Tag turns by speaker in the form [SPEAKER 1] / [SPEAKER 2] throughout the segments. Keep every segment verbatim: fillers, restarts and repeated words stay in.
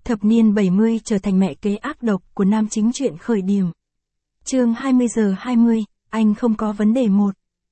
[SPEAKER 1] Thập niên bảy mươi trở thành mẹ kế ác độc của nam chính truyện khởi điểm. Chương hai mươi giờ hai mươi, anh không có vấn đề một.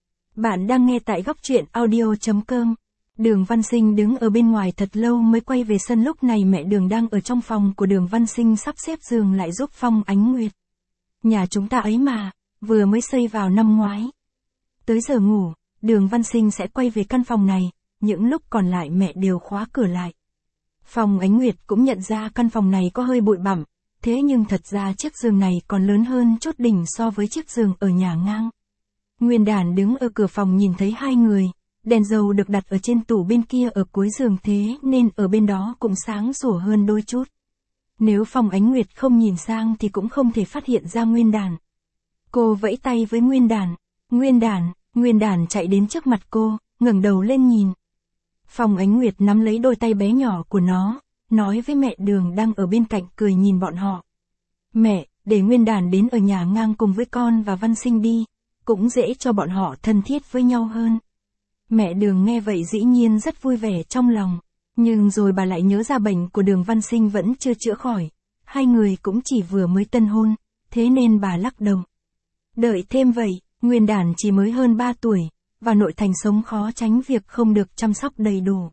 [SPEAKER 1] Bạn đang nghe tại góc truyện audio chấm com. Đường Văn Sinh đứng ở bên ngoài thật lâu mới quay về sân, lúc này mẹ Đường đang ở trong phòng của Đường Văn Sinh sắp xếp giường lại giúp Phong Ánh Nguyệt. Nhà chúng ta ấy mà, vừa mới xây vào năm ngoái. Tới giờ ngủ, Đường Văn Sinh sẽ quay về căn phòng này, những lúc còn lại mẹ đều khóa cửa lại. Phong Ánh Nguyệt cũng nhận ra căn phòng này có hơi bụi bặm, thế nhưng thật ra chiếc giường này còn lớn hơn chút đỉnh so với chiếc giường ở nhà ngang. Nguyên Đản đứng ở cửa phòng nhìn thấy hai người, đèn dầu được đặt ở trên tủ bên kia ở cuối giường thế nên ở bên đó cũng sáng sủa hơn đôi chút. Nếu Phong Ánh Nguyệt không nhìn sang thì cũng không thể phát hiện ra Nguyên Đản. Cô vẫy tay với Nguyên Đản, Nguyên Đản, Nguyên Đản chạy đến trước mặt cô, ngẩng đầu lên nhìn. Phong Ánh Nguyệt nắm lấy đôi tay bé nhỏ của nó, nói với mẹ Đường đang ở bên cạnh cười nhìn bọn họ. Mẹ, để Nguyên Đản đến ở nhà ngang cùng với con và Văn Sinh đi, cũng dễ cho bọn họ thân thiết với nhau hơn. Mẹ Đường nghe vậy dĩ nhiên rất vui vẻ trong lòng, nhưng rồi bà lại nhớ ra bệnh của Đường Văn Sinh vẫn chưa chữa khỏi, hai người cũng chỉ vừa mới tân hôn, thế nên bà lắc đầu. Đợi thêm vậy, Nguyên Đản chỉ mới hơn ba tuổi, và nội thành sống khó tránh việc không được chăm sóc đầy đủ.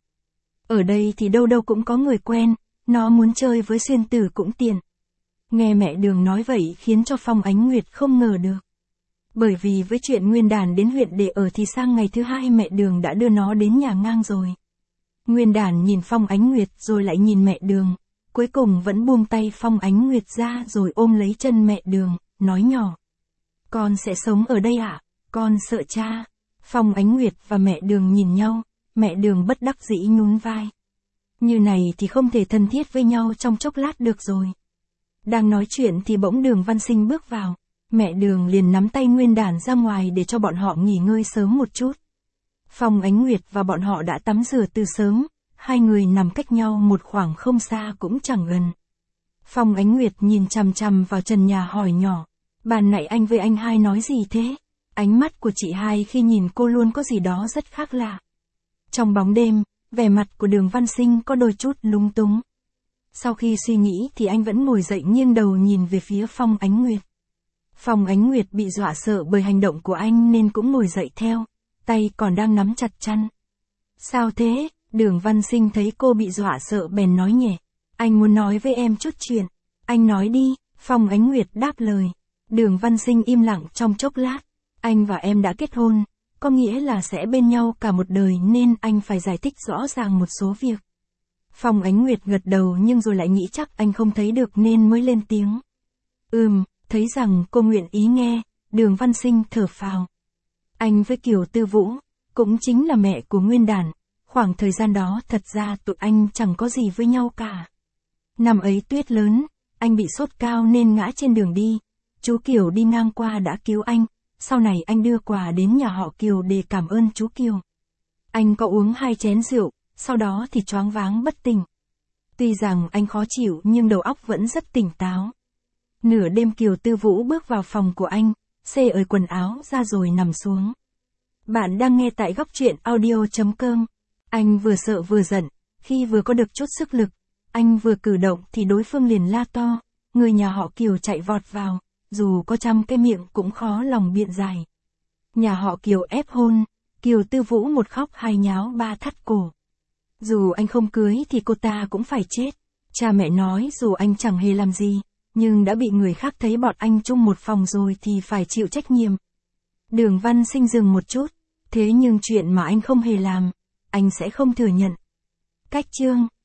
[SPEAKER 1] Ở đây thì đâu đâu cũng có người quen, nó muốn chơi với Xuyên Tử cũng tiện. Nghe mẹ Đường nói vậy khiến cho Phong Ánh Nguyệt không ngờ được. Bởi vì với chuyện Nguyên Đản đến huyện để ở thì sang ngày thứ hai mẹ Đường đã đưa nó đến nhà ngang rồi. Nguyên Đản nhìn Phong Ánh Nguyệt rồi lại nhìn mẹ Đường, cuối cùng vẫn buông tay Phong Ánh Nguyệt ra rồi ôm lấy chân mẹ Đường, nói nhỏ. Con sẽ sống ở đây ạ, à? Con sợ cha. Phong Ánh Nguyệt và mẹ Đường nhìn nhau, mẹ Đường bất đắc dĩ nhún vai. Như này thì không thể thân thiết với nhau trong chốc lát được rồi. Đang nói chuyện thì bỗng Đường Văn Sinh bước vào, mẹ Đường liền nắm tay Nguyên Đản ra ngoài để cho bọn họ nghỉ ngơi sớm một chút. Phong Ánh Nguyệt và bọn họ đã tắm rửa từ sớm, hai người nằm cách nhau một khoảng không xa cũng chẳng gần. Phong Ánh Nguyệt nhìn chằm chằm vào trần nhà hỏi nhỏ, ban nãy anh với anh hai nói gì thế? Ánh mắt của chị hai khi nhìn cô luôn có gì đó rất khác lạ. Trong bóng đêm, vẻ mặt của Đường Văn Sinh có đôi chút lúng túng. Sau khi suy nghĩ thì anh vẫn ngồi dậy nghiêng đầu nhìn về phía Phong Ánh Nguyệt. Phong Ánh Nguyệt bị dọa sợ bởi hành động của anh nên cũng ngồi dậy theo, tay còn đang nắm chặt chăn. Sao thế? Đường Văn Sinh thấy cô bị dọa sợ bèn nói nhẹ. Anh muốn nói với em chút chuyện. Anh nói đi, Phong Ánh Nguyệt đáp lời. Đường Văn Sinh im lặng trong chốc lát. Anh và em đã kết hôn, có nghĩa là sẽ bên nhau cả một đời nên anh phải giải thích rõ ràng một số việc. Phong Ánh Nguyệt gật đầu nhưng rồi lại nghĩ chắc anh không thấy được nên mới lên tiếng. Ừm, thấy rằng cô nguyện ý nghe, Đường Văn Sinh thở phào. Anh với Kiều Tư Vũ, cũng chính là mẹ của Nguyên Đản, khoảng thời gian đó thật ra tụi anh chẳng có gì với nhau cả. Năm ấy tuyết lớn, anh bị sốt cao nên ngã trên đường đi, chú Kiều đi ngang qua đã cứu anh. Sau này anh đưa quà đến nhà họ Kiều để cảm ơn chú Kiều. Anh có uống hai chén rượu, sau đó thì choáng váng bất tỉnh. Tuy rằng anh khó chịu nhưng đầu óc vẫn rất tỉnh táo. Nửa đêm Kiều Tư Vũ bước vào phòng của anh, xê ởi quần áo ra rồi nằm xuống. Bạn đang nghe tại góc truyện audio chấm com. Anh vừa sợ vừa giận, khi vừa có được chút sức lực, anh vừa cử động thì đối phương liền la to, người nhà họ Kiều chạy vọt vào. Dù có trăm cái miệng cũng khó lòng biện giải. Nhà họ Kiều ép hôn, Kiều Tư Vũ một khóc hai nháo ba thắt cổ. Dù anh không cưới thì cô ta cũng phải chết. Cha mẹ nói dù anh chẳng hề làm gì, nhưng đã bị người khác thấy bọn anh chung một phòng rồi thì phải chịu trách nhiệm. Đường Văn Sinh dừng một chút, thế nhưng chuyện mà anh không hề làm, anh sẽ không thừa nhận. Cách chương